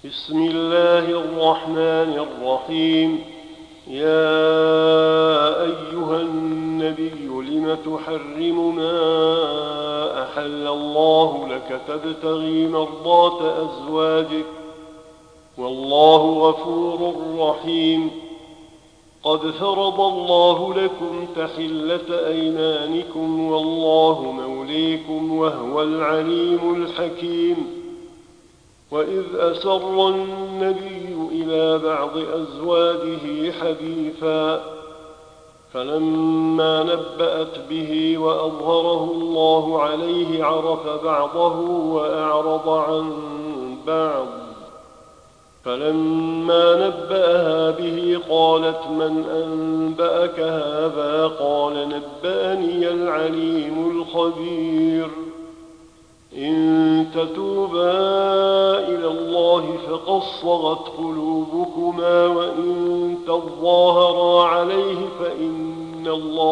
بسم الله الرحمن الرحيم. يا أيها النبي لم تحرم ما أحل الله لك تبتغي مرضات أزواجك والله غفور رحيم. قد فرض الله لكم تحلة أيمانكم والله موليكم وهو العليم الحكيم. وإذ أسر النبي إلى بعض أزواجه حديثا فلما نبأت به وأظهره الله عليه عرف بعضه وأعرض عن بعض. فلما نبأها به قالت من أنبأك هذا؟ قال نبأني العليم الخبير. إن تتوبا إلى الله فقد صغت قلوبكما وإن تظاهرا عليه فإن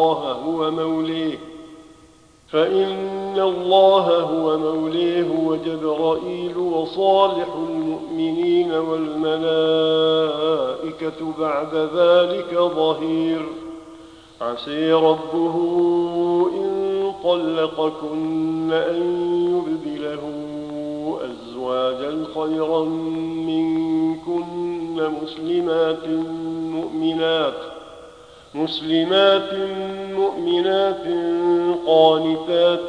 الله هو موليه وجبرائيل وصالح المؤمنين والملائكة بعد ذلك ظهير. عسى ربه إن طلقكن أن يبدله أزواجا خيرا منكن مسلمات مؤمنات قانتات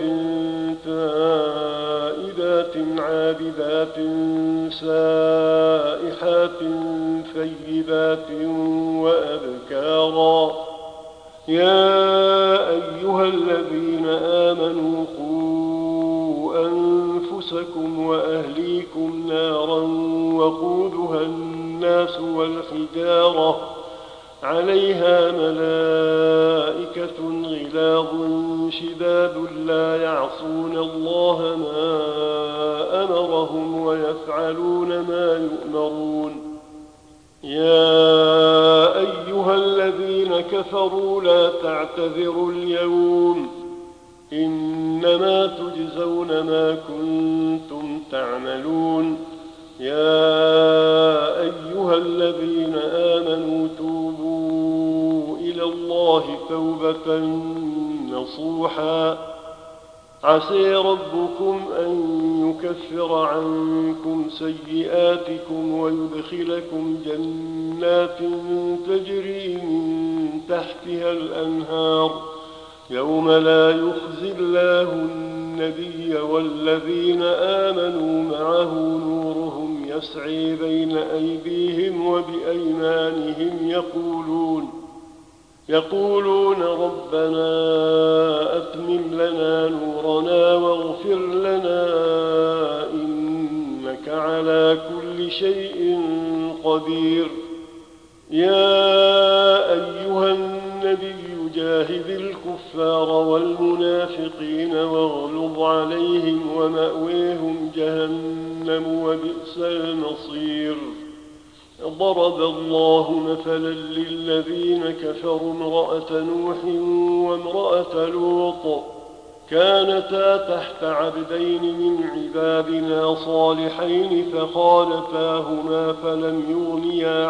تائبات عابدات سائحات ثيبات وأبكارا. يا أيها الذين آمنوا قوا أنفسكم وأهليكم نارا وقودها الناس والحجارة عليها ملائكة غلاظ شداد لا يعصون الله ما أمرهم ويفعلون ما يؤمرون. يا أيها الذين كفروا لا تعتذروا اليوم إنما تجزون ما كنتم تعملون. يا أيها الذين آمنوا توبوا إلى الله توبة نصوحا عسى ربكم أن يكفر عنكم سيئاتكم ويدخلكم جنات تجري من تحتها الأنهار يوم لا يخزي الله النبي والذين آمنوا معه نورهم يسعي بين أيديهم وبأيمانهم يقولون ربنا أتمم لنا نورنا واغفر لنا إنك على كل شيء قدير. يا أيها النبي جاهد الكفار والمنافقين واغلظ عليهم ومأويهم جهنم وبئس المصير. ضرب الله مثلا للذين كفروا امرأة نوح وامرأة لوط كانتا تحت عبدين من عبادنا صالحين فخالفاهما فلم يغنيا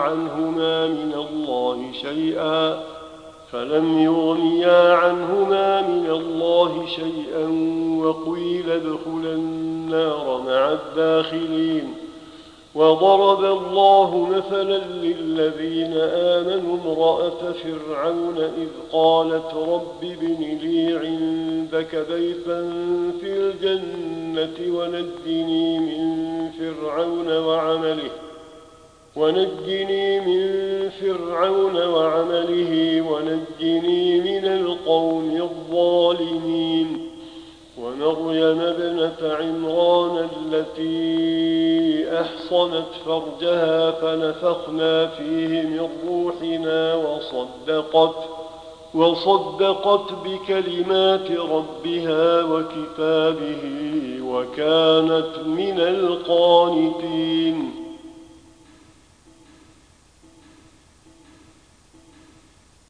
عنهما من الله شيئا وقيل ادخلا النار مع الداخلين. وضرب الله مثلا للذين آمنوا امرأة فرعون إذ قالت رب ابن لي عندك بيتا في الجنة ونجني من فرعون وعمله ونجني من القوم الظالمين. ومريم ابنة عمران التي أحصنت فرجها فنفخنا فيه من روحنا وصدقت بكلمات ربها وكتابه وكانت من القانتين.